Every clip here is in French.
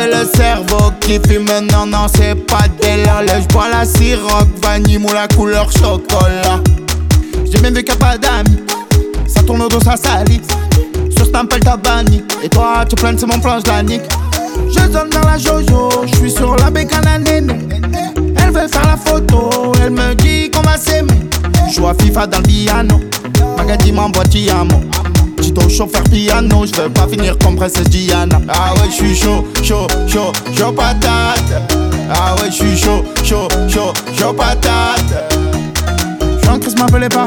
J'ai le cerveau qui fume, non, c'est pas des lol. J'bois la Ciroc, vanille ou la couleur chocolat. J'ai même vu qu'il n'y a pas d'amis, ça tourne au dos, ça salit. Sur Stamp, elle t'a banni, et toi tu plains, c'est mon plan, j'la nique. Je donne dans la Jojo, j'suis sur la bécane à Néné. Elle veut faire la photo, elle me dit qu'on va s'aimer. J'joue à FIFA dans le piano, Magadi m'envoie Tiamo. J'suis au chauffeur piano, j'veux pas finir comme princesse Diana. Ah ouais, j'suis chaud patate. Ah ouais, j'suis chaud patate. J'suis en crise, m'appelez pas.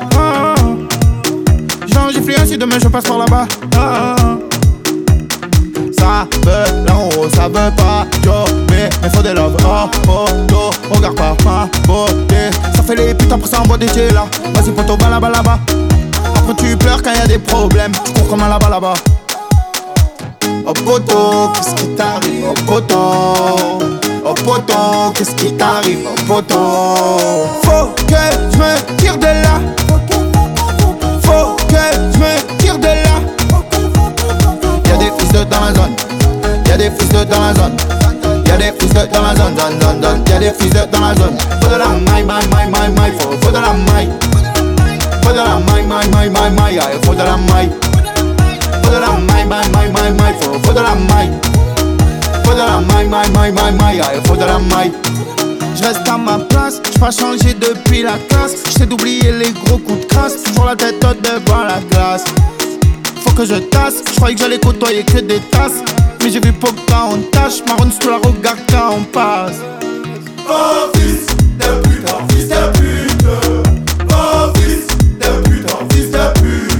Genre j'ai fli ainsi, demain je passe par là-bas. Ça veut l'euro, ça veut pas jobber, mais faut des love. Poto, regarde pas ma beauté. Ça fait les putains pour ça en bois des là. Vas-y poto, va là-bas. Après tu pleures quand y'a des problèmes. Tu cours comme un là-bas. Oh poto, qu'est-ce qui t'arrive? Oh poto, qu'est-ce qui t'arrive? Oh poto, faut que je me tire de là. Faut que je me tire de là. Y'a des fils de dans la zone. Y'a des fils de dans la zone. Y'a des fils de dans la zone. Y'a des fils de dans la zone. Faut de la maille. Faut de la maille. Faut de la maille. Faut de la maille. Faut de la maille. Faut de la maille. Faut de la maille. Faut de la maille. J'reste à ma place, j''ai pas changé depuis la classe. J'essaie d'oublier les gros coups de crasse. Sur la tête haute devant la glace. Faut que je tasse, j'croyais que j'allais côtoyer que des tasses. Mais j'ai vu Pogba on tâche, marronne sous la regarde quand on passe. Oh fils de pute, oh fils de pute. Oh fils de pute, oh fils de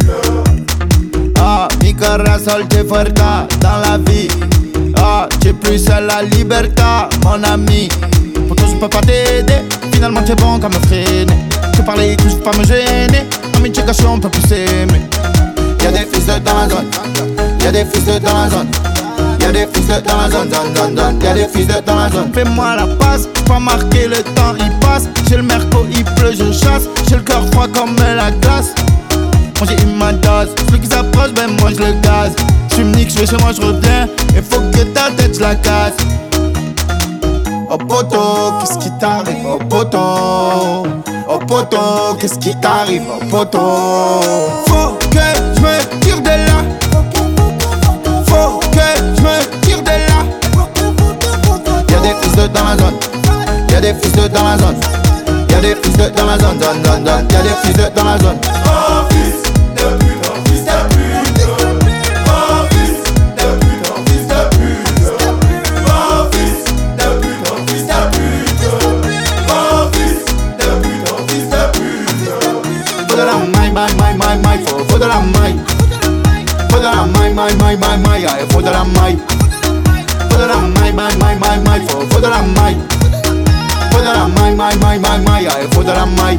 pute. Ah, mi cara sol te fuerza dans la vie. Ah, j'ai plus seul la liberté, mon ami. Pourtant je peux pas t'aider, finalement t'es bon qu'à me freiner. Tu parlais que je peux pas me gêner, amitié cachée on peut plus s'aimer. Y'a des fils de dans la zone, y'a des fils de dans la zone. Y'a des fils de dans la zone, y'a des fils de dans la zone. Fais-moi la passe, pas marquer le temps il passe. J'ai le merco, il pleut, je chasse. J'ai le cœur froid comme la glace. Moi j'ai une ma dose, celui qui s'approche, ben moi je le gaz. Tu me niques, je vais chez moi, je reviens. Et faut que ta tête je la casse. Oh poto, qu'est-ce qui t'arrive? Oh poto, qu'est-ce qui t'arrive? Oh poto, faut que je me tire de là. Faut que je me tire de là. Y'a des fils de dans la zone. Y'a des fils de dans la zone. Y'a des fils de dans la zone. Y'a des fils de dans la zone. Oh fils de pute, oh fils de pute. Oh fils de pute, oh fils de pute. Oh fils de pute, oh fils de pute. Oh fils de pute, oh fils de pute. Faut de la maille, faut de la maille. Faut de la maille, faut de la maille. Faut de la maille, faut de la maille. Faut de la maille, faut de la maille.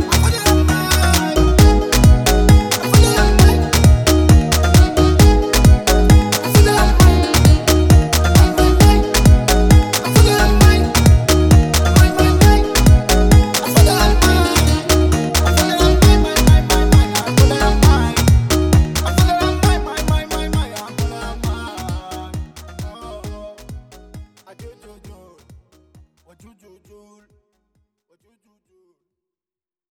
What you do?